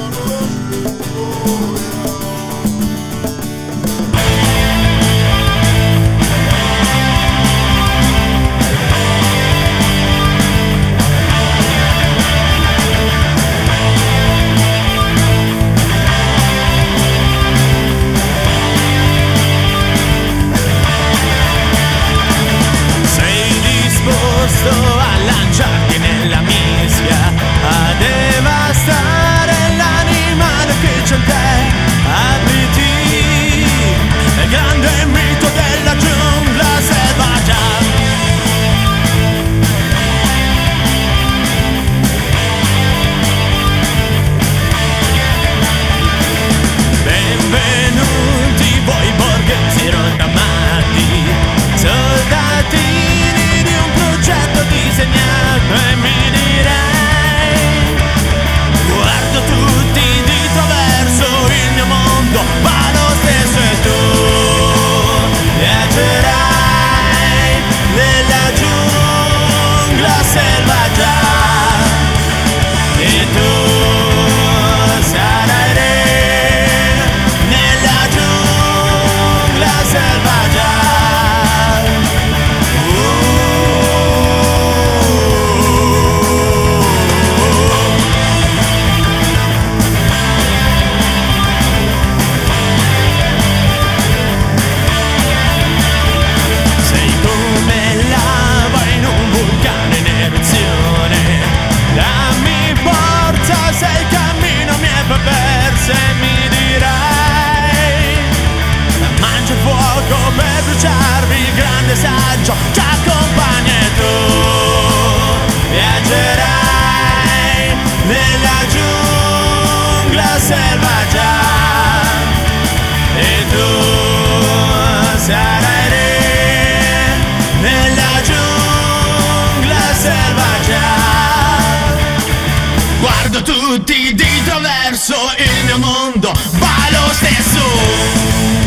A lanciarti nella mischia, a devastare l'animale che c'è in te. Apriti, il grande mito della giungla selvaggia. Benvenuti voi borghesi rondamati, soldatini di un progetto disegnato, e mi direi: guardo tutti di traverso, il mio mondo va lo stesso e tu viaggerai nella giungla selvaggia, e tu sarai re nella giungla selvaggia. Dammi forza se il cammino mi è perverso, e mi dirai: mangia il fuoco per bruciarmi, il grande saggio ci accompagna, e tu viaggerai nella giungla selvaggia, e tu sarai re nella giungla selvaggia. Guardo tutti di traverso, il mio mondo va lo stesso.